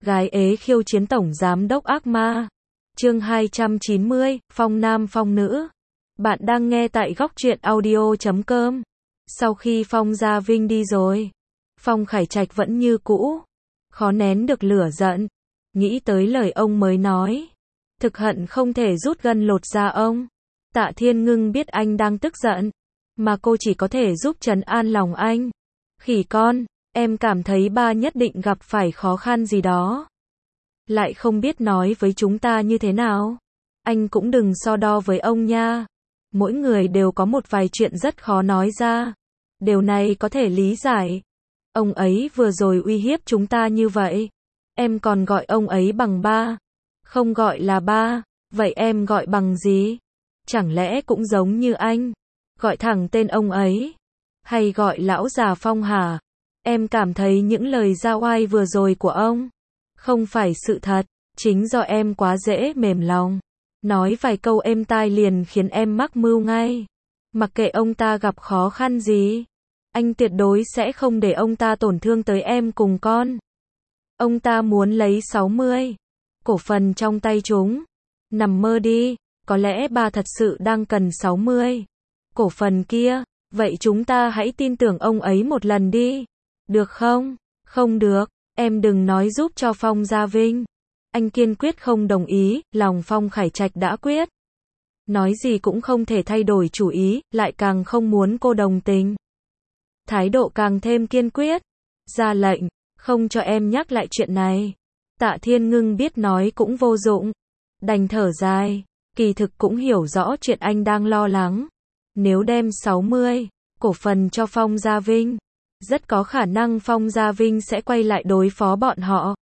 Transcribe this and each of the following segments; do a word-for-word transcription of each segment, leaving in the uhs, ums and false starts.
Gái ế khiêu chiến tổng giám đốc ác ma. Chương hai trăm chín mươi, phong nam phong nữ. Bạn đang nghe tại góc truyện audio chấm com. Sau khi Phong Gia Vinh đi rồi, Phong Khải Trạch vẫn như cũ, khó nén được lửa giận, nghĩ tới lời ông mới nói, thực hận không thể rút gân lột da ông. Tạ Thiên Ngưng biết anh đang tức giận, mà cô chỉ có thể giúp trấn an lòng anh. Khỉ con, em cảm thấy ba nhất định gặp phải khó khăn gì đó, lại không biết nói với chúng ta như thế nào. Anh cũng đừng so đo với ông nha. Mỗi người đều có một vài chuyện rất khó nói ra. Điều này có thể lý giải. Ông ấy vừa rồi uy hiếp chúng ta như vậy, em còn gọi ông ấy bằng ba. Không gọi là ba, vậy em gọi bằng gì? Chẳng lẽ cũng giống như anh, gọi thẳng tên ông ấy, hay gọi lão già Phong hả? Em cảm thấy những lời ra oai vừa rồi của ông không phải sự thật, chính do em quá dễ mềm lòng. Nói vài câu êm tai liền khiến em mắc mưu ngay. Mặc kệ ông ta gặp khó khăn gì, anh tuyệt đối sẽ không để ông ta tổn thương tới em cùng con. Ông ta muốn lấy sáu mươi cổ phần trong tay chúng. Nằm mơ đi, có lẽ bà thật sự đang cần sáu mươi cổ phần kia, vậy chúng ta hãy tin tưởng ông ấy một lần đi. Được không? Không được, em đừng nói giúp cho Phong Gia Vinh. Anh kiên quyết không đồng ý, lòng Phong Khải Trạch đã quyết. Nói gì cũng không thể thay đổi chủ ý, lại càng không muốn cô đồng tình. Thái độ càng thêm kiên quyết. Ra lệnh, không cho em nhắc lại chuyện này. Tạ Thiên Ngưng biết nói cũng vô dụng, đành thở dài, kỳ thực cũng hiểu rõ chuyện anh đang lo lắng. Nếu đem sáu mươi cổ phần cho Phong Gia Vinh, rất có khả năng Phong Gia Vinh sẽ quay lại đối phó bọn họ.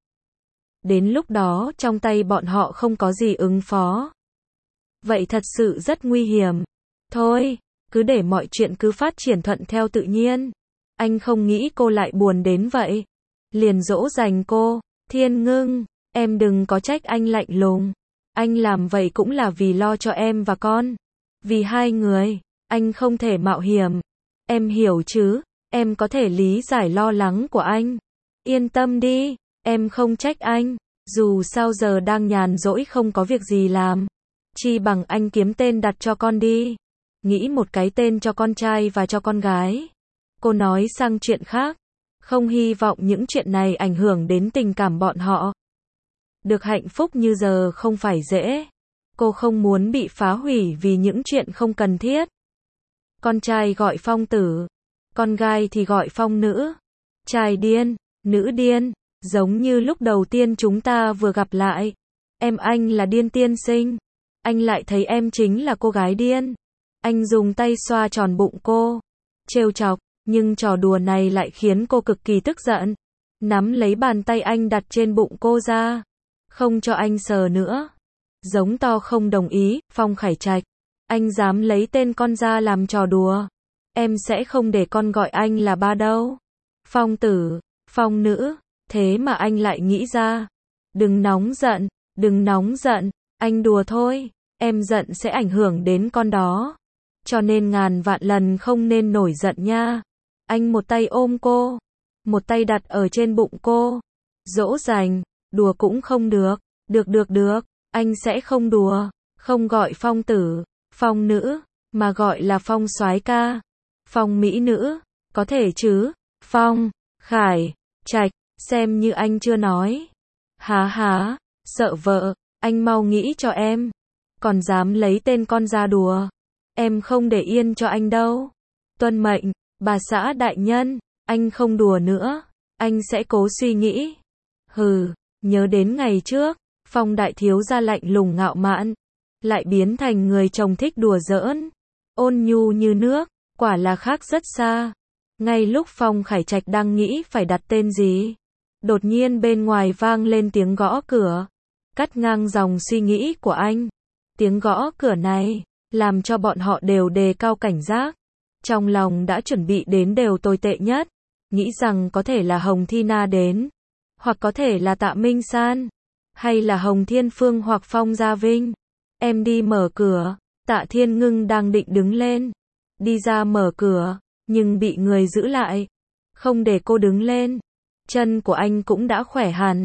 Đến lúc đó trong tay bọn họ không có gì ứng phó. Vậy thật sự rất nguy hiểm. Thôi, cứ để mọi chuyện cứ phát triển thuận theo tự nhiên. Anh không nghĩ cô lại buồn đến vậy. Liền dỗ dành cô. Thiên Ngưng, em đừng có trách anh lạnh lùng. Anh làm vậy cũng là vì lo cho em và con. Vì hai người, anh không thể mạo hiểm. Em hiểu chứ, em có thể lý giải lo lắng của anh. Yên tâm đi, em không trách anh. Dù sao giờ đang nhàn rỗi không có việc gì làm, chi bằng anh kiếm tên đặt cho con đi. Nghĩ một cái tên cho con trai và cho con gái. Cô nói sang chuyện khác, không hy vọng những chuyện này ảnh hưởng đến tình cảm bọn họ. Được hạnh phúc như giờ không phải dễ. Cô không muốn bị phá hủy vì những chuyện không cần thiết. Con trai gọi Phong tử, con gái thì gọi Phong nữ. Trai điên, nữ điên, giống như lúc đầu tiên chúng ta vừa gặp lại. Em anh là điên tiên sinh, anh lại thấy em chính là cô gái điên. Anh dùng tay xoa tròn bụng cô, trêu chọc, nhưng trò đùa này lại khiến cô cực kỳ tức giận. Nắm lấy bàn tay anh đặt trên bụng cô ra, không cho anh sờ nữa. Giống to không đồng ý. Phong Khải Trạch, anh dám lấy tên con ra làm trò đùa, em sẽ không để con gọi anh là ba đâu. Phong tử, Phong nữ, thế mà anh lại nghĩ ra. Đừng nóng giận, đừng nóng giận, anh đùa thôi, em giận sẽ ảnh hưởng đến con đó. Cho nên ngàn vạn lần không nên nổi giận nha. Anh một tay ôm cô, một tay đặt ở trên bụng cô, dỗ dành, đùa cũng không được. Được được được, anh sẽ không đùa, không gọi Phong tử, Phong nữ, mà gọi là Phong soái ca, Phong mỹ nữ, có thể chứ? Phong Khải Trạch, xem như anh chưa nói. Há há, sợ vợ, anh mau nghĩ cho em. Còn dám lấy tên con ra đùa, em không để yên cho anh đâu. Tuân mệnh, bà xã đại nhân, anh không đùa nữa, anh sẽ cố suy nghĩ. Hừ, nhớ đến ngày trước, Phong đại thiếu gia lạnh lùng ngạo mạn, lại biến thành người chồng thích đùa giỡn, ôn nhu như nước, quả là khác rất xa. Ngay lúc Phong Khải Trạch đang nghĩ phải đặt tên gì, đột nhiên bên ngoài vang lên tiếng gõ cửa, cắt ngang dòng suy nghĩ của anh. Tiếng gõ cửa này làm cho bọn họ đều đề cao cảnh giác, trong lòng đã chuẩn bị đến đều tồi tệ nhất, nghĩ rằng có thể là Hồng Thi Na đến, hoặc có thể là Tạ Minh San, hay là Hồng Thiên Phương hoặc Phong Gia Vinh. Em đi mở cửa. Tạ Thiên Ngưng đang định đứng lên, đi ra mở cửa, nhưng bị người giữ lại, không để cô đứng lên. Chân của anh cũng đã khỏe hẳn,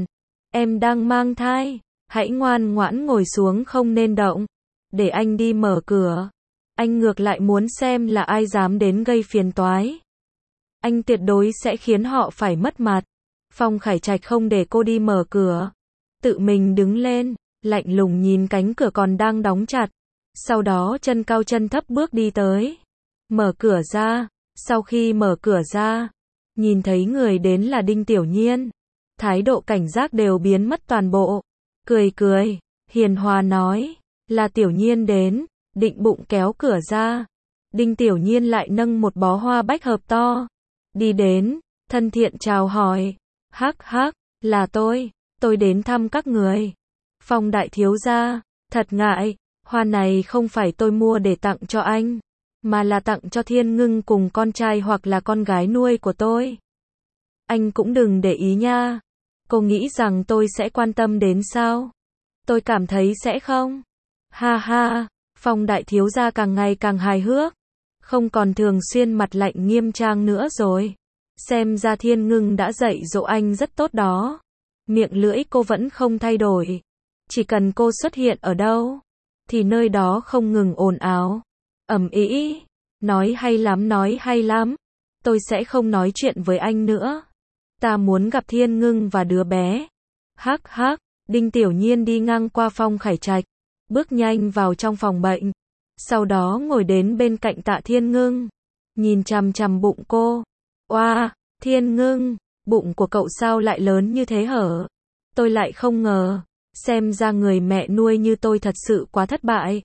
Em đang mang thai, hãy ngoan ngoãn ngồi xuống không nên động. Để anh đi mở cửa. Anh ngược lại muốn xem là ai dám đến gây phiền toái. Anh tuyệt đối sẽ khiến họ phải mất mặt. Phong Khải Trạch không để cô đi mở cửa. Tự mình đứng lên, lạnh lùng nhìn cánh cửa còn đang đóng chặt. Sau đó chân cao chân thấp bước đi tới. Mở cửa ra. Sau khi mở cửa ra, nhìn thấy người đến là Đinh Tiểu Nhiên. Thái độ cảnh giác đều biến mất toàn bộ. Cười cười, hiền hòa nói, là Tiểu Nhiên đến, định bụng kéo cửa ra. Đinh Tiểu Nhiên lại nâng một bó hoa bách hợp to. Đi đến, thân thiện chào hỏi. Hắc hắc, là tôi, tôi đến thăm các người. Phong đại thiếu gia, thật ngại, hoa này không phải tôi mua để tặng cho anh, mà là tặng cho Thiên Ngưng cùng con trai hoặc là con gái nuôi của tôi. Anh cũng đừng để ý nha. Cô nghĩ rằng tôi sẽ quan tâm đến sao? Tôi cảm thấy sẽ không. Ha ha, Phong đại thiếu gia càng ngày càng hài hước. Không còn thường xuyên mặt lạnh nghiêm trang nữa rồi. Xem ra Thiên Ngưng đã dạy dỗ anh rất tốt đó. Miệng lưỡi cô vẫn không thay đổi. Chỉ cần cô xuất hiện ở đâu, thì nơi đó không ngừng ồn ào, ầm ĩ. Nói hay lắm, nói hay lắm. Tôi sẽ không nói chuyện với anh nữa. Ta muốn gặp Thiên Ngưng và đứa bé. Hắc hắc, Đinh Tiểu Nhiên đi ngang qua Phong Khải Trạch, bước nhanh vào trong phòng bệnh. Sau đó ngồi đến bên cạnh Tạ Thiên Ngưng, nhìn chằm chằm bụng cô. Oa, Thiên Ngưng, bụng của cậu sao lại lớn như thế hở? Tôi lại không ngờ, xem ra người mẹ nuôi như tôi thật sự quá thất bại.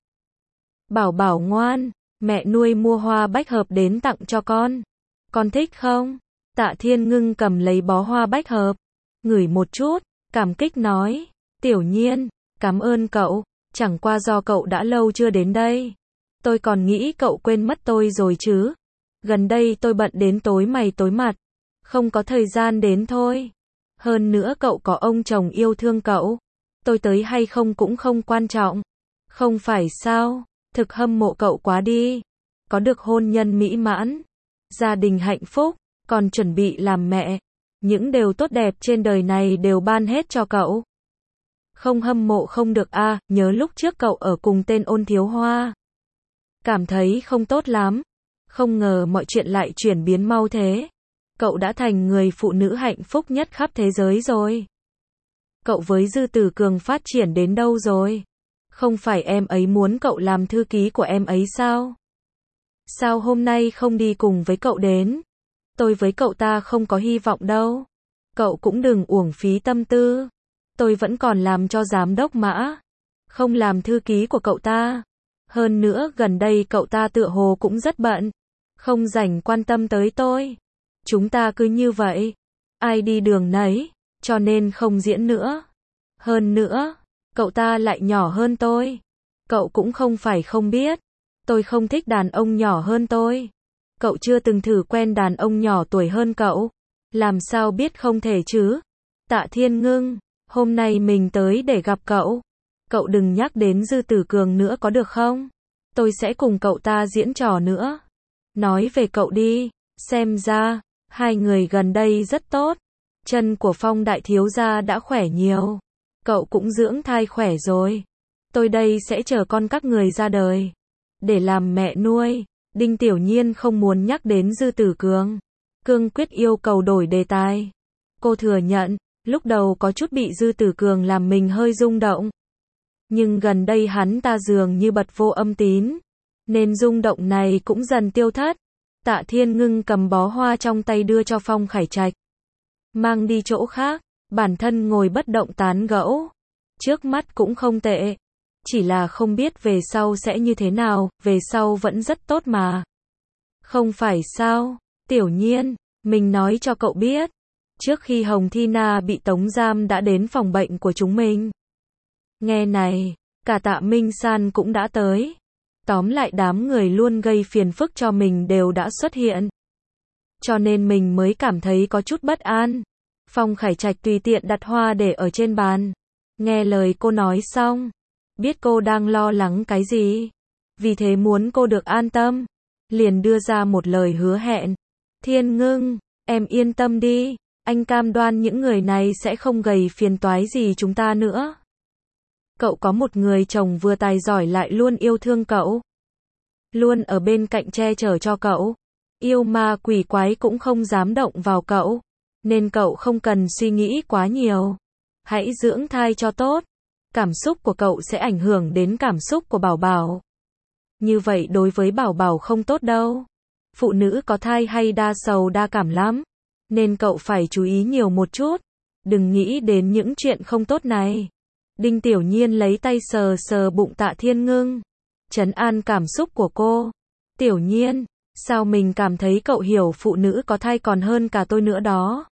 Bảo bảo ngoan, mẹ nuôi mua hoa bách hợp đến tặng cho con. Con thích không? Tạ Thiên Ngưng cầm lấy bó hoa bách hợp, ngửi một chút, cảm kích nói, Tiểu Nhiên, cảm ơn cậu, chẳng qua do cậu đã lâu chưa đến đây. Tôi còn nghĩ cậu quên mất tôi rồi chứ. Gần đây tôi bận đến tối mày tối mặt, không có thời gian đến thôi. Hơn nữa cậu có ông chồng yêu thương cậu, tôi tới hay không cũng không quan trọng. Không phải sao, thực hâm mộ cậu quá đi. Có được hôn nhân mỹ mãn, gia đình hạnh phúc, còn chuẩn bị làm mẹ. Những điều tốt đẹp trên đời này đều ban hết cho cậu. Không hâm mộ không được a, à, nhớ lúc trước cậu ở cùng tên Ôn Thiếu Hoa. Cảm thấy không tốt lắm. Không ngờ mọi chuyện lại chuyển biến mau thế. Cậu đã thành người phụ nữ hạnh phúc nhất khắp thế giới rồi. Cậu với Dư Tử Cường phát triển đến đâu rồi? Không phải em ấy muốn cậu làm thư ký của em ấy sao? Sao hôm nay không đi cùng với cậu đến? Tôi với cậu ta không có hy vọng đâu. Cậu cũng đừng uổng phí tâm tư. Tôi vẫn còn làm cho giám đốc Mã, không làm thư ký của cậu ta. Hơn nữa gần đây cậu ta tựa hồ cũng rất bận, không rảnh quan tâm tới tôi. Chúng ta cứ như vậy, ai đi đường nấy, cho nên không diễn nữa. Hơn nữa, cậu ta lại nhỏ hơn tôi. Cậu cũng không phải không biết, tôi không thích đàn ông nhỏ hơn tôi. Cậu chưa từng thử quen đàn ông nhỏ tuổi hơn cậu, làm sao biết không thể chứ? Tạ Thiên Ngưng, hôm nay mình tới để gặp cậu. Cậu đừng nhắc đến Dư Tử Cường nữa có được không? Tôi sẽ cùng cậu ta diễn trò nữa. Nói về cậu đi, xem ra, hai người gần đây rất tốt. Chân của Phong đại thiếu gia đã khỏe nhiều. Cậu cũng dưỡng thai khỏe rồi. Tôi đây sẽ chờ con các người ra đời, để làm mẹ nuôi. Đinh Tiểu Nhiên không muốn nhắc đến Dư Tử Cường, cương quyết yêu cầu đổi đề tài. Cô thừa nhận, lúc đầu có chút bị Dư Tử Cường làm mình hơi rung động. Nhưng gần đây hắn ta dường như bật vô âm tín, nên rung động này cũng dần tiêu thất. Tạ Thiên Ngưng cầm bó hoa trong tay đưa cho Phong Khải Trạch, mang đi chỗ khác, bản thân ngồi bất động tán gẫu. Trước mắt cũng không tệ, chỉ là không biết về sau sẽ như thế nào, về sau vẫn rất tốt mà. Không phải sao, Tiểu Nhiên, mình nói cho cậu biết, trước khi Hồng Thi Na bị tống giam đã đến phòng bệnh của chúng mình. Nghe này, cả Tạ Minh San cũng đã tới. Tóm lại đám người luôn gây phiền phức cho mình đều đã xuất hiện. Cho nên mình mới cảm thấy có chút bất an. Phong Khải Trạch tùy tiện đặt hoa để ở trên bàn. Nghe lời cô nói xong, biết cô đang lo lắng cái gì, vì thế muốn cô được an tâm, liền đưa ra một lời hứa hẹn. Thiên Ngưng, em yên tâm đi, Anh cam đoan những người này sẽ không gây phiền toái gì chúng ta nữa. Cậu có một người chồng vừa tài giỏi lại luôn yêu thương cậu. Luôn ở bên cạnh che chở cho cậu. Yêu ma quỷ quái cũng không dám động vào cậu. Nên cậu không cần suy nghĩ quá nhiều. Hãy dưỡng thai cho tốt. Cảm xúc của cậu sẽ ảnh hưởng đến cảm xúc của Bảo Bảo. Như vậy đối với Bảo Bảo không tốt đâu. Phụ nữ có thai hay đa sầu đa cảm lắm. Nên cậu phải chú ý nhiều một chút. Đừng nghĩ đến những chuyện không tốt này. Đinh Tiểu Nhiên lấy tay sờ sờ bụng Tạ Thiên Ngưng. Trấn an cảm xúc của cô. Tiểu Nhiên, sao mình cảm thấy cậu hiểu phụ nữ có thai còn hơn cả tôi nữa đó.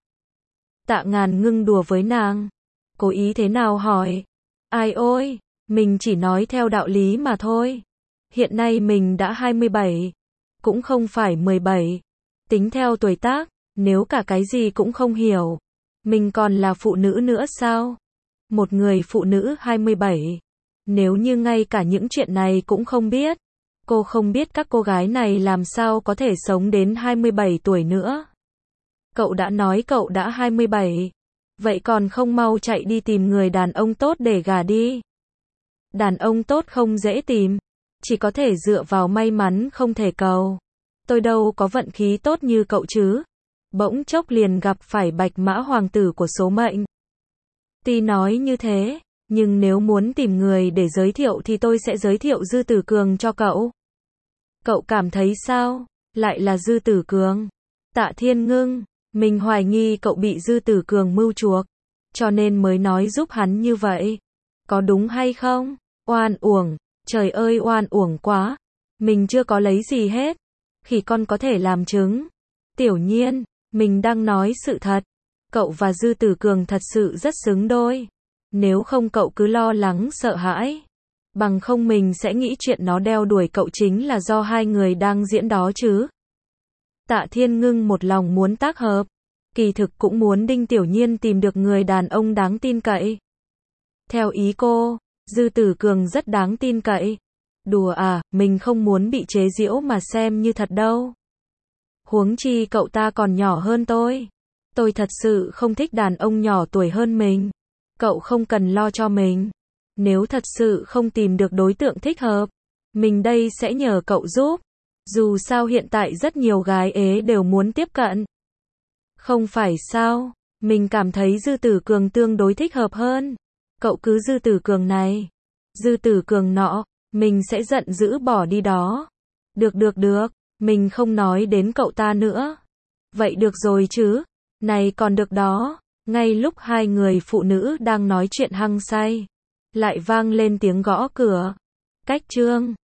Tạ Ngàn Ngưng đùa với nàng. Cố ý thế nào hỏi. Ai ôi, mình chỉ nói theo đạo lý mà thôi. Hiện nay mình đã hai mươi bảy. Cũng không phải mười bảy. Tính theo tuổi tác, nếu cả cái gì cũng không hiểu. Mình còn là phụ nữ nữa sao? Một người phụ nữ hai mươi bảy. Nếu như ngay cả những chuyện này cũng không biết. Cô không biết các cô gái này làm sao có thể sống đến hai mươi bảy tuổi nữa. Cậu đã nói cậu đã hai mươi bảy. Vậy còn không mau chạy đi tìm người đàn ông tốt để gả đi. Đàn ông tốt không dễ tìm. Chỉ có thể dựa vào may mắn không thể cầu. Tôi đâu có vận khí tốt như cậu chứ. Bỗng chốc liền gặp phải bạch mã hoàng tử của số mệnh. Tuy nói như thế, nhưng nếu muốn tìm người để giới thiệu thì tôi sẽ giới thiệu Dư Tử Cường cho cậu. Cậu cảm thấy sao? Lại là Dư Tử Cường. Tạ Thiên Ngưng, mình hoài nghi cậu bị Dư Tử Cường mưu chuộc, cho nên mới nói giúp hắn như vậy. Có đúng hay không? Oan uổng, trời ơi oan uổng quá. Mình chưa có lấy gì hết. Khỉ con có thể làm chứng. Tiểu Nhiên, mình đang nói sự thật. Cậu và Dư Tử Cường thật sự rất xứng đôi. Nếu không cậu cứ lo lắng sợ hãi. Bằng không mình sẽ nghĩ chuyện nó đeo đuổi cậu chính là do hai người đang diễn đó chứ. Tạ Thiên Ngưng một lòng muốn tác hợp. Kỳ thực cũng muốn Đinh Tiểu Nhiên tìm được người đàn ông đáng tin cậy. Theo ý cô, Dư Tử Cường rất đáng tin cậy. Đùa à, mình không muốn bị chế giễu mà xem như thật đâu. Huống chi cậu ta còn nhỏ hơn tôi. Tôi thật sự không thích đàn ông nhỏ tuổi hơn mình. Cậu không cần lo cho mình. Nếu thật sự không tìm được đối tượng thích hợp, mình đây sẽ nhờ cậu giúp. Dù sao hiện tại rất nhiều gái ế đều muốn tiếp cận. Không phải sao, mình cảm thấy Dư Tử Cường tương đối thích hợp hơn. Cậu cứ Dư Tử Cường này, Dư Tử Cường nọ, mình sẽ giận dữ bỏ đi đó. Được được được, mình không nói đến cậu ta nữa. Vậy được rồi chứ, này còn được đó. Ngay lúc hai người phụ nữ đang nói chuyện hăng say, lại vang lên tiếng gõ cửa. Cách Trương